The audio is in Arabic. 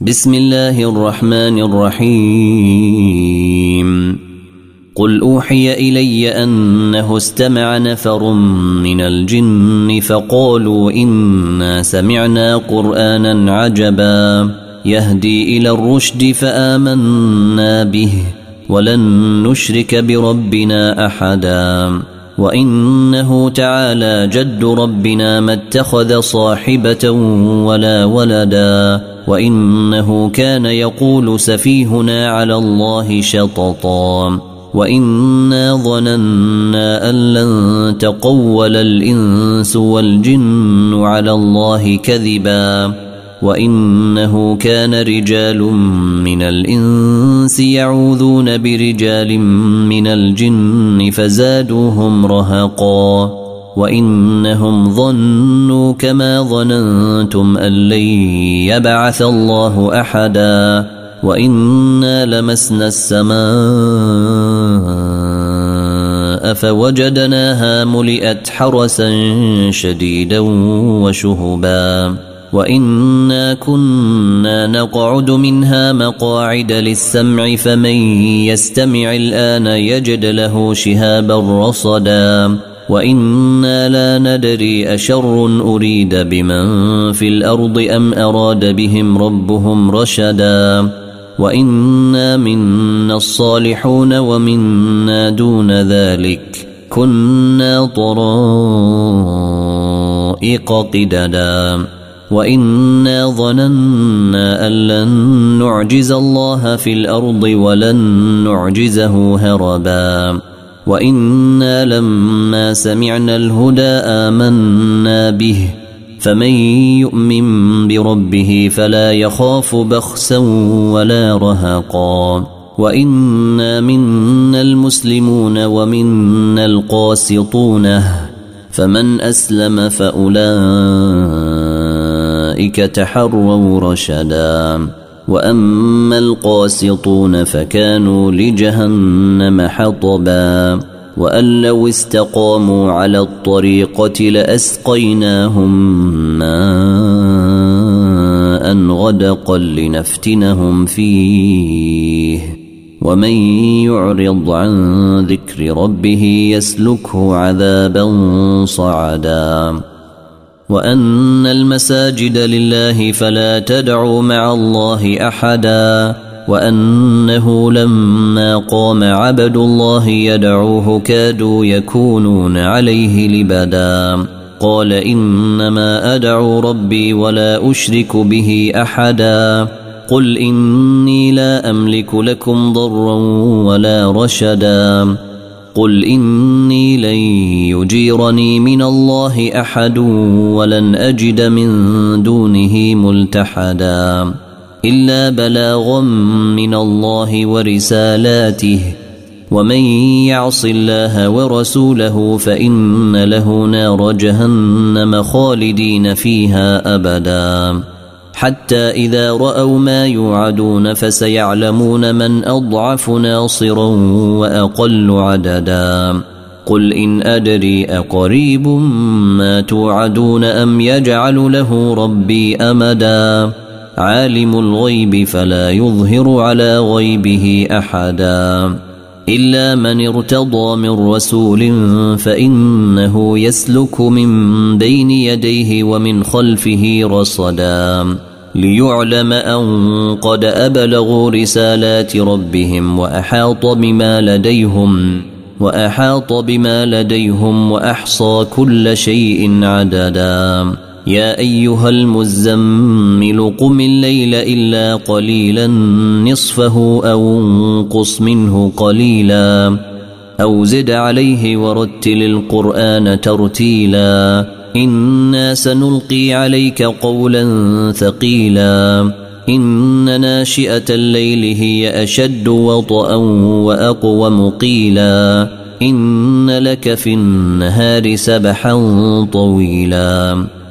بسم الله الرحمن الرحيم قل أوحي إلي أنه استمع نفر من الجن فقالوا إنا سمعنا قرآنا عجبا يهدي إلى الرشد فآمنا به ولن نشرك بربنا أحدا وإنه تعالى جد ربنا ما اتخذ صاحبة ولا ولدا وإنه كان يقول سفيهنا على الله شططا وإنا ظننا أن لن تقول الإنس والجن على الله كذبا وإنه كان رجال من الإنس يعوذون برجال من الجن فزادوهم رهقا وإنهم ظنوا كما ظننتم أن لن يبعث الله أحدا وإنا لمسنا السماء فوجدناها ملئت حرسا شديدا وشهبا وإنا كنا نقعد منها مقاعد للسمع فمن يستمع الآن يجد له شهابا رصدا وإنا لا ندري أشر أريد بمن في الأرض أم أراد بهم ربهم رشدا وإنا منا الصالحون ومنا دون ذلك كنا طرائق قددا وإنا ظننا أن لن نعجز الله في الأرض ولن نعجزه هربا وإنا لما سمعنا الهدى آمنا به فمن يؤمن بربه فلا يخاف بخسا ولا رهقا وإنا منا المسلمون ومنا القاسطون فمن أسلم فأولئك تحروا رشدا وأما القاسطون فكانوا لجهنم حطبا وأن لو استقاموا على الطريقة لأسقيناهم ماء غدقا لنفتنهم فيه ومن يعرض عن ذكر ربه يسلكه عذابا صعدا وأن المساجد لله فلا تدعوا مع الله أحدا وأنه لما قام عبد الله يدعوه كادوا يكونون عليه لبدا قال إنما أدعو ربي ولا أشرك به أحدا قل إني لا أملك لكم ضرا ولا رشدا قل إني لن يجيرني من الله أحد ولن أجد من دونه ملتحدا إلا بلاغا من الله ورسالاته ومن يعص الله ورسوله فإن له نار جهنم خالدين فيها أبدا حتى إذا رأوا ما يوعدون فسيعلمون من أضعف ناصرا وأقل عددا قل إن أدري أقريب ما توعدون أم يجعل له ربي أمدا عالم الغيب فلا يظهر على غيبه أحدا إلا من ارتضى من رسول فإنه يسلك من بين يديه ومن خلفه رصدا ليعلم أن قد أبلغوا رسالات ربهم وأحاط بما لديهم وأحصى كل شيء عددا يا أيها المزمل قم الليل إلا قليلا نصفه أو انقص منه قليلا أو زد عليه ورتل القرآن ترتيلا إنا سنلقي عليك قولا ثقيلا إن ناشئة الليل هي أشد وطئا وأقوم قيلا إن لك في النهار سبحا طويلا